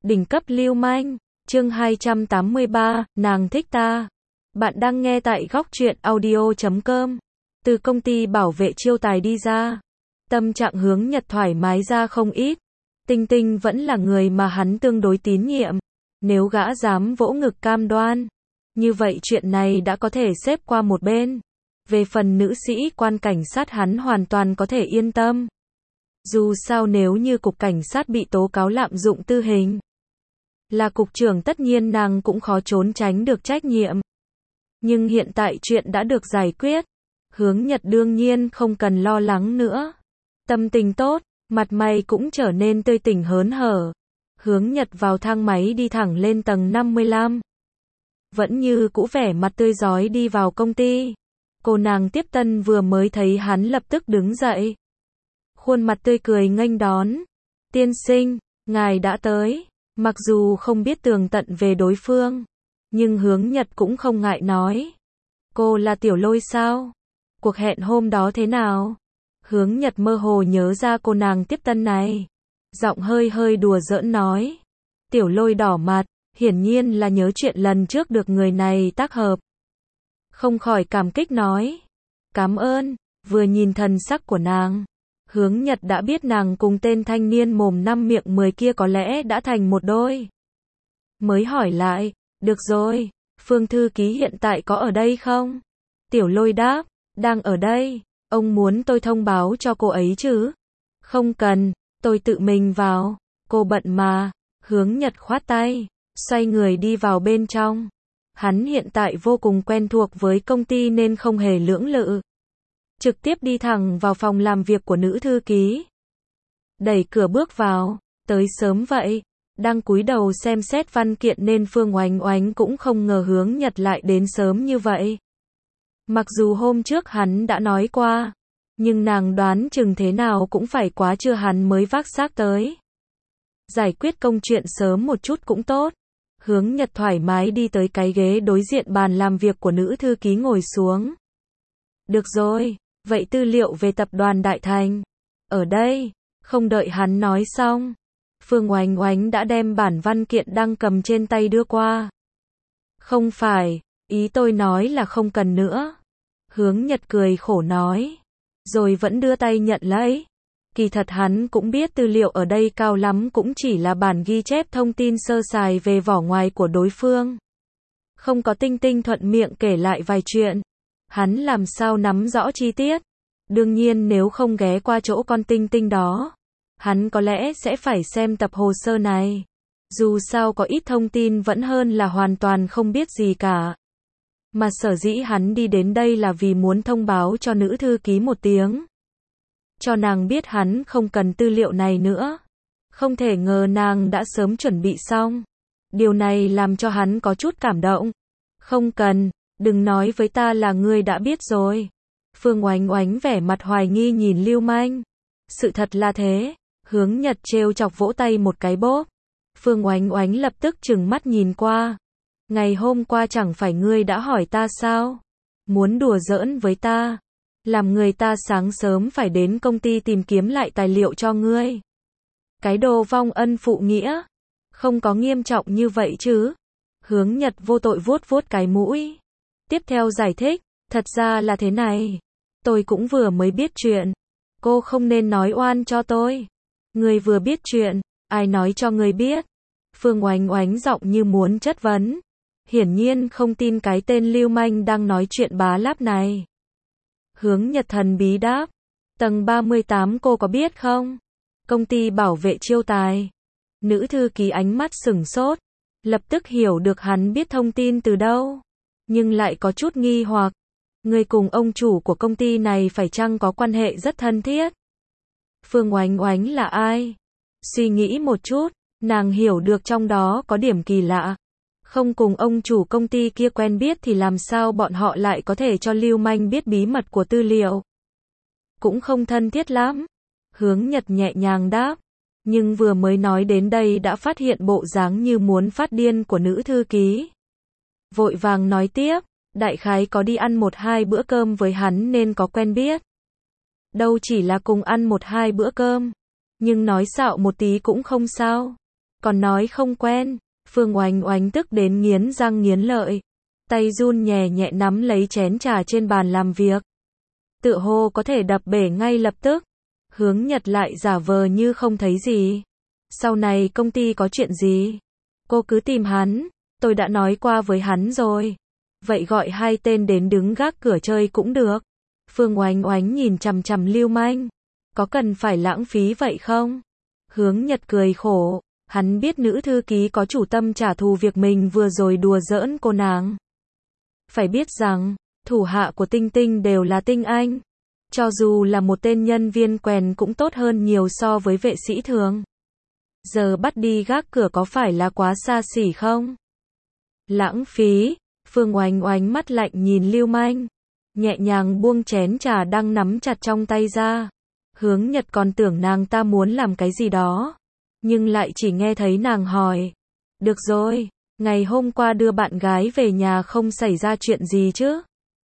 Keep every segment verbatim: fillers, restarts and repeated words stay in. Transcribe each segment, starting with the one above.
Đỉnh cấp lưu manh, chương hai trăm tám mươi ba, nàng thích ta. Bạn đang nghe tại góc truyện audio chấm com. Từ công ty bảo vệ chiêu tài đi ra, tâm trạng Hướng Nhật thoải mái ra không ít. Tinh Tinh vẫn là người mà hắn tương đối tín nhiệm. Nếu gã dám vỗ ngực cam đoan, như vậy chuyện này đã có thể xếp qua một bên. Về phần nữ sĩ quan cảnh sát hắn hoàn toàn có thể yên tâm. Dù sao nếu như cục cảnh sát bị tố cáo lạm dụng tư hình, là cục trưởng tất nhiên nàng cũng khó trốn tránh được trách nhiệm. Nhưng hiện tại chuyện đã được giải quyết. Hướng Nhật đương nhiên không cần lo lắng nữa. Tâm tình tốt, mặt mày cũng trở nên tươi tỉnh hớn hở. Hướng Nhật vào thang máy đi thẳng lên tầng năm mươi lăm. Vẫn như cũ vẻ mặt tươi rói đi vào công ty. Cô nàng tiếp tân vừa mới thấy hắn lập tức đứng dậy. Khuôn mặt tươi cười nghênh đón. Tiên sinh, ngài đã tới. Mặc dù không biết tường tận về đối phương, nhưng Hướng Nhật cũng không ngại nói. Cô là Tiểu Lôi sao? Cuộc hẹn hôm đó thế nào? Hướng Nhật mơ hồ nhớ ra cô nàng tiếp tân này. Giọng hơi hơi đùa giỡn nói. Tiểu Lôi đỏ mặt, hiển nhiên là nhớ chuyện lần trước được người này tác hợp. Không khỏi cảm kích nói. Cảm ơn, vừa nhìn thần sắc của nàng. Hướng Nhật đã biết nàng cùng tên thanh niên mồm năm miệng mười kia có lẽ đã thành một đôi. Mới hỏi lại, được rồi, Phương thư ký hiện tại có ở đây không? Tiểu Lôi đáp, đang ở đây, ông muốn tôi thông báo cho cô ấy chứ? Không cần, tôi tự mình vào, cô bận mà. Hướng Nhật khoát tay, xoay người đi vào bên trong. Hắn hiện tại vô cùng quen thuộc với công ty nên không hề lưỡng lự. Trực tiếp đi thẳng vào phòng làm việc của nữ thư ký. Đẩy cửa bước vào, tới sớm vậy. Đang cúi đầu xem xét văn kiện nên Phương Oánh Oánh cũng không ngờ Hướng Nhật lại đến sớm như vậy. Mặc dù hôm trước hắn đã nói qua, nhưng nàng đoán chừng thế nào cũng phải quá trưa hắn mới vác xác tới. Giải quyết công chuyện sớm một chút cũng tốt. Hướng Nhật thoải mái đi tới cái ghế đối diện bàn làm việc của nữ thư ký ngồi xuống. Được rồi, vậy tư liệu về tập đoàn Đại Thành. Ở đây, không đợi hắn nói xong. Phương Oánh Oánh đã đem bản văn kiện đang cầm trên tay đưa qua. Không phải, ý tôi nói là không cần nữa. Hướng Nhật cười khổ nói. Rồi vẫn đưa tay nhận lấy. Kỳ thật hắn cũng biết tư liệu ở đây cao lắm cũng chỉ là bản ghi chép thông tin sơ sài về vỏ ngoài của đối phương. Không có Tinh Tinh thuận miệng kể lại vài chuyện. Hắn làm sao nắm rõ chi tiết. Đương nhiên nếu không ghé qua chỗ con Tinh Tinh đó, hắn có lẽ sẽ phải xem tập hồ sơ này. Dù sao có ít thông tin vẫn hơn là hoàn toàn không biết gì cả. Mà sở dĩ hắn đi đến đây là vì muốn thông báo cho nữ thư ký một tiếng. Cho nàng biết hắn không cần tư liệu này nữa. Không thể ngờ nàng đã sớm chuẩn bị xong. Điều này làm cho hắn có chút cảm động. Không cần, đừng nói với ta là ngươi đã biết rồi. Phương Oánh Oánh vẻ mặt hoài nghi nhìn Lưu Manh. Sự thật là thế. Hướng Nhật trêu chọc vỗ tay một cái bốp. Phương Oánh Oánh lập tức trừng mắt nhìn qua. Ngày hôm qua chẳng phải ngươi đã hỏi ta sao? Muốn đùa giỡn với ta? Làm người ta sáng sớm phải đến công ty tìm kiếm lại tài liệu cho ngươi. Cái đồ vong ân phụ nghĩa. Không có nghiêm trọng như vậy chứ. Hướng Nhật vô tội vuốt vuốt cái mũi. Tiếp theo giải thích. Thật ra là thế này. Tôi cũng vừa mới biết chuyện. Cô không nên nói oan cho tôi. Ngươi vừa biết chuyện. Ai nói cho ngươi biết? Phương Oánh Oánh giọng như muốn chất vấn. Hiển nhiên không tin cái tên Lưu Manh đang nói chuyện bá láp này. Hướng Nhật thần bí đáp. Tầng ba mươi tám cô có biết không? Công ty bảo vệ chiêu tài. Nữ thư ký ánh mắt sửng sốt. Lập tức hiểu được hắn biết thông tin từ đâu. Nhưng lại có chút nghi hoặc. Người cùng ông chủ của công ty này phải chăng có quan hệ rất thân thiết? Phương Oánh Oánh là ai? Suy nghĩ một chút, nàng hiểu được trong đó có điểm kỳ lạ. Không cùng ông chủ công ty kia quen biết thì làm sao bọn họ lại có thể cho Lưu Manh biết bí mật của tư liệu? Cũng không thân thiết lắm. Hướng Nhật nhẹ nhàng đáp. Nhưng vừa mới nói đến đây đã phát hiện bộ dáng như muốn phát điên của nữ thư ký. Vội vàng nói tiếp. Đại khái có đi ăn một hai bữa cơm với hắn nên có quen biết. Đâu chỉ là cùng ăn một hai bữa cơm. Nhưng nói xạo một tí cũng không sao. Còn nói không quen. Phương Oánh Oánh tức đến nghiến răng nghiến lợi. Tay run nhẹ nhẹ nắm lấy chén trà trên bàn làm việc. Tựa hồ có thể đập bể ngay lập tức. Hướng Nhật lại giả vờ như không thấy gì. Sau này công ty có chuyện gì? Cô cứ tìm hắn. Tôi đã nói qua với hắn rồi. Vậy gọi hai tên đến đứng gác cửa chơi cũng được. Phương Oánh Oánh nhìn chằm chằm Lưu Manh. Có cần phải lãng phí vậy không? Hướng Nhật cười khổ. Hắn biết nữ thư ký có chủ tâm trả thù việc mình vừa rồi đùa giỡn cô nàng. Phải biết rằng, thủ hạ của Tinh Tinh đều là tinh anh. Cho dù là một tên nhân viên quèn cũng tốt hơn nhiều so với vệ sĩ thường. Giờ bắt đi gác cửa có phải là quá xa xỉ không? Lãng phí. Phương Oánh Oánh mắt lạnh nhìn Lưu Manh. Nhẹ nhàng buông chén trà đang nắm chặt trong tay ra. Hướng Nhật còn tưởng nàng ta muốn làm cái gì đó. Nhưng lại chỉ nghe thấy nàng hỏi. Được rồi, ngày hôm qua đưa bạn gái về nhà không xảy ra chuyện gì chứ?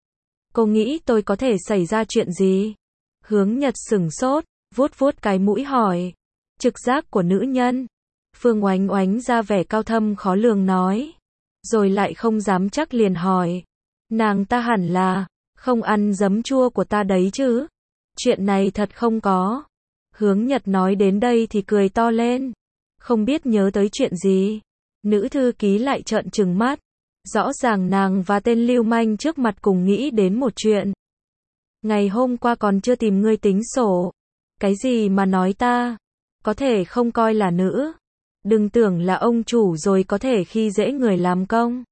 Cô nghĩ tôi có thể xảy ra chuyện gì? Hướng Nhật sửng sốt, vuốt vuốt cái mũi hỏi. Trực giác của nữ nhân. Phương Oánh Oánh ra vẻ cao thâm khó lường nói. Rồi lại không dám chắc liền hỏi. Nàng ta hẳn là không ăn giấm chua của ta đấy chứ? Chuyện này thật không có. Hướng Nhật nói đến đây thì cười to lên. Không biết nhớ tới chuyện gì. Nữ thư ký lại trợn trừng mắt. Rõ ràng nàng và tên Lưu Manh trước mặt cùng nghĩ đến một chuyện. Ngày hôm qua còn chưa tìm ngươi tính sổ. Cái gì mà nói ta? Có thể không coi là nữ. Đừng tưởng là ông chủ rồi có thể khi dễ người làm công.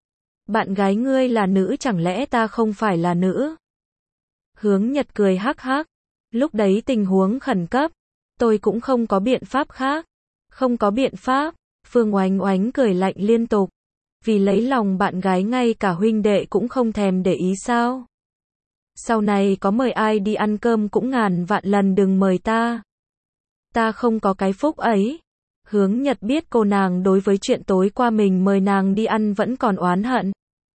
Bạn gái ngươi là nữ chẳng lẽ ta không phải là nữ? Hướng Nhật cười hắc hắc. Lúc đấy tình huống khẩn cấp. Tôi cũng không có biện pháp khác. Không có biện pháp. Phương Oánh Oánh cười lạnh liên tục. Vì lấy lòng bạn gái ngay cả huynh đệ cũng không thèm để ý sao? Sau này có mời ai đi ăn cơm cũng ngàn vạn lần đừng mời ta. Ta không có cái phúc ấy. Hướng Nhật biết cô nàng đối với chuyện tối qua mình mời nàng đi ăn vẫn còn oán hận.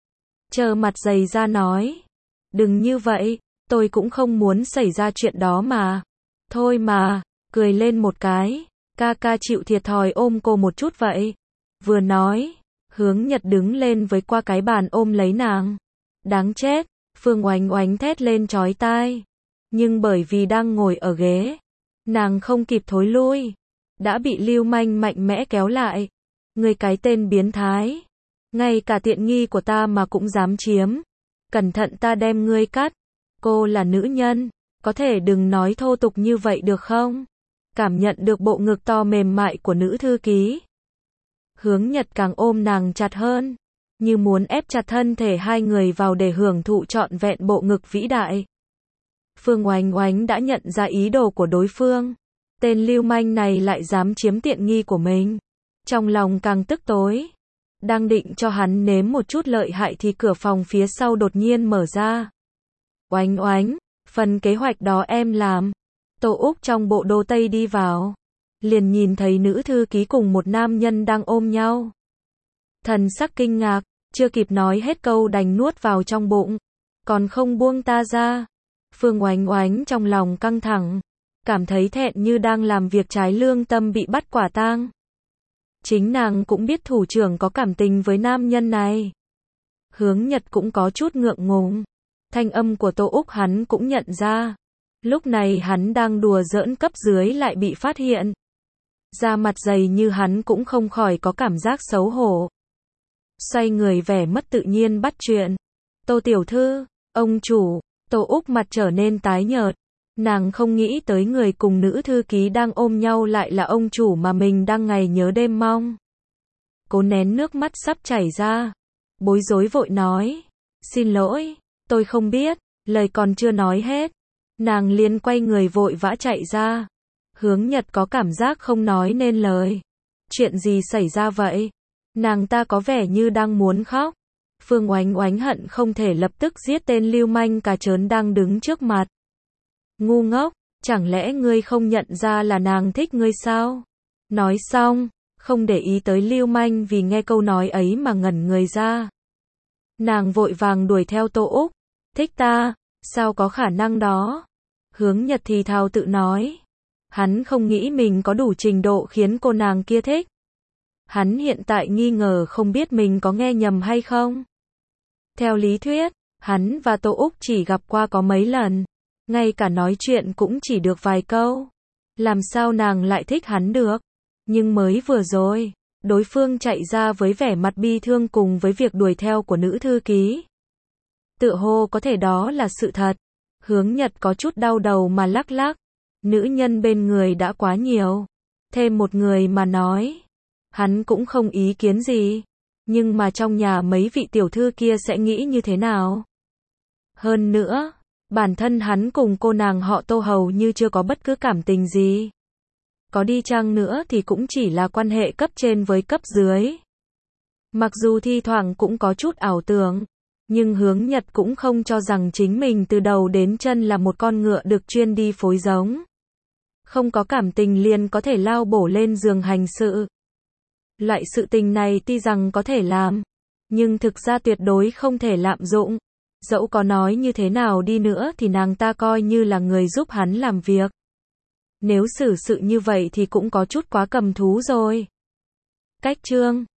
Chờ mặt dày ra nói. Đừng như vậy, tôi cũng không muốn xảy ra chuyện đó mà. Thôi mà, cười lên một cái. Ca ca chịu thiệt thòi ôm cô một chút vậy. Vừa nói, Hướng Nhật đứng lên với qua cái bàn ôm lấy nàng. Đáng chết, Phương Oánh Oánh thét lên chói tai. Nhưng bởi vì đang ngồi ở ghế, nàng không kịp thối lui. Đã bị Lưu Manh mạnh mẽ kéo lại. Người cái tên biến thái. Ngay cả tiện nghi của ta mà cũng dám chiếm. Cẩn thận ta đem ngươi cắt. Cô là nữ nhân. Có thể đừng nói thô tục như vậy được không? Cảm nhận được bộ ngực to mềm mại của nữ thư ký. Hướng Nhật càng ôm nàng chặt hơn. Như muốn ép chặt thân thể hai người vào để hưởng thụ trọn vẹn bộ ngực vĩ đại. Phương Oánh Oánh đã nhận ra ý đồ của đối phương. Tên Lưu Manh này lại dám chiếm tiện nghi của mình. Trong lòng càng tức tối. Đang định cho hắn nếm một chút lợi hại thì cửa phòng phía sau đột nhiên mở ra. Oánh Oánh, phần kế hoạch đó em làm. Tô Úc trong bộ đồ tây đi vào. Liền nhìn thấy nữ thư ký cùng một nam nhân đang ôm nhau. Thần sắc kinh ngạc, chưa kịp nói hết câu đành nuốt vào trong bụng. Còn không buông ta ra. Phương Oánh Oánh trong lòng căng thẳng. Cảm thấy thẹn như đang làm việc trái lương tâm bị bắt quả tang. Chính nàng cũng biết thủ trưởng có cảm tình với nam nhân này. Hướng Nhật cũng có chút ngượng ngùng. Thanh âm của Tô Úc hắn cũng nhận ra. Lúc này hắn đang đùa giỡn cấp dưới lại bị phát hiện. Da mặt dày như hắn cũng không khỏi có cảm giác xấu hổ. Xoay người vẻ mất tự nhiên bắt chuyện. Tô tiểu thư, ông chủ. Tô Úc mặt trở nên tái nhợt. Nàng không nghĩ tới người cùng nữ thư ký đang ôm nhau lại là ông chủ mà mình đang ngày nhớ đêm mong. Cố nén nước mắt sắp chảy ra. Bối rối vội nói. Xin lỗi, tôi không biết, lời còn chưa nói hết. Nàng liền quay người vội vã chạy ra. Hướng Nhật có cảm giác không nói nên lời. Chuyện gì xảy ra vậy? Nàng ta có vẻ như đang muốn khóc. Phương Oánh Oánh hận không thể lập tức giết tên Lưu Manh cà trớn đang đứng trước mặt. Ngu ngốc, chẳng lẽ ngươi không nhận ra là nàng thích ngươi sao? Nói xong, không để ý tới Lưu Manh vì nghe câu nói ấy mà ngẩn người ra. Nàng vội vàng đuổi theo Tô Úc. Thích ta? Sao có khả năng đó? Hướng Nhật thì thào tự nói. Hắn không nghĩ mình có đủ trình độ khiến cô nàng kia thích. Hắn hiện tại nghi ngờ không biết mình có nghe nhầm hay không. Theo lý thuyết, hắn và Tô Úc chỉ gặp qua có mấy lần, ngay cả nói chuyện cũng chỉ được vài câu. Làm sao nàng lại thích hắn được? Nhưng mới vừa rồi, đối phương chạy ra với vẻ mặt bi thương cùng với việc đuổi theo của nữ thư ký. Tựa hồ có thể đó là sự thật. Hướng Nhật có chút đau đầu mà lắc lắc. Nữ nhân bên người đã quá nhiều. Thêm một người mà nói. Hắn cũng không ý kiến gì. Nhưng mà trong nhà mấy vị tiểu thư kia sẽ nghĩ như thế nào? Hơn nữa, bản thân hắn cùng cô nàng họ Tô hầu như chưa có bất cứ cảm tình gì. Có đi chăng nữa thì cũng chỉ là quan hệ cấp trên với cấp dưới. Mặc dù thi thoảng cũng có chút ảo tưởng, nhưng Hướng Nhật cũng không cho rằng chính mình từ đầu đến chân là một con ngựa được chuyên đi phối giống. Không có cảm tình liền có thể lao bổ lên giường hành sự. Loại sự tình này tuy rằng có thể làm, nhưng thực ra tuyệt đối không thể lạm dụng. Dẫu có nói như thế nào đi nữa thì nàng ta coi như là người giúp hắn làm việc. Nếu xử sự như vậy thì cũng có chút quá cầm thú rồi. Cách chương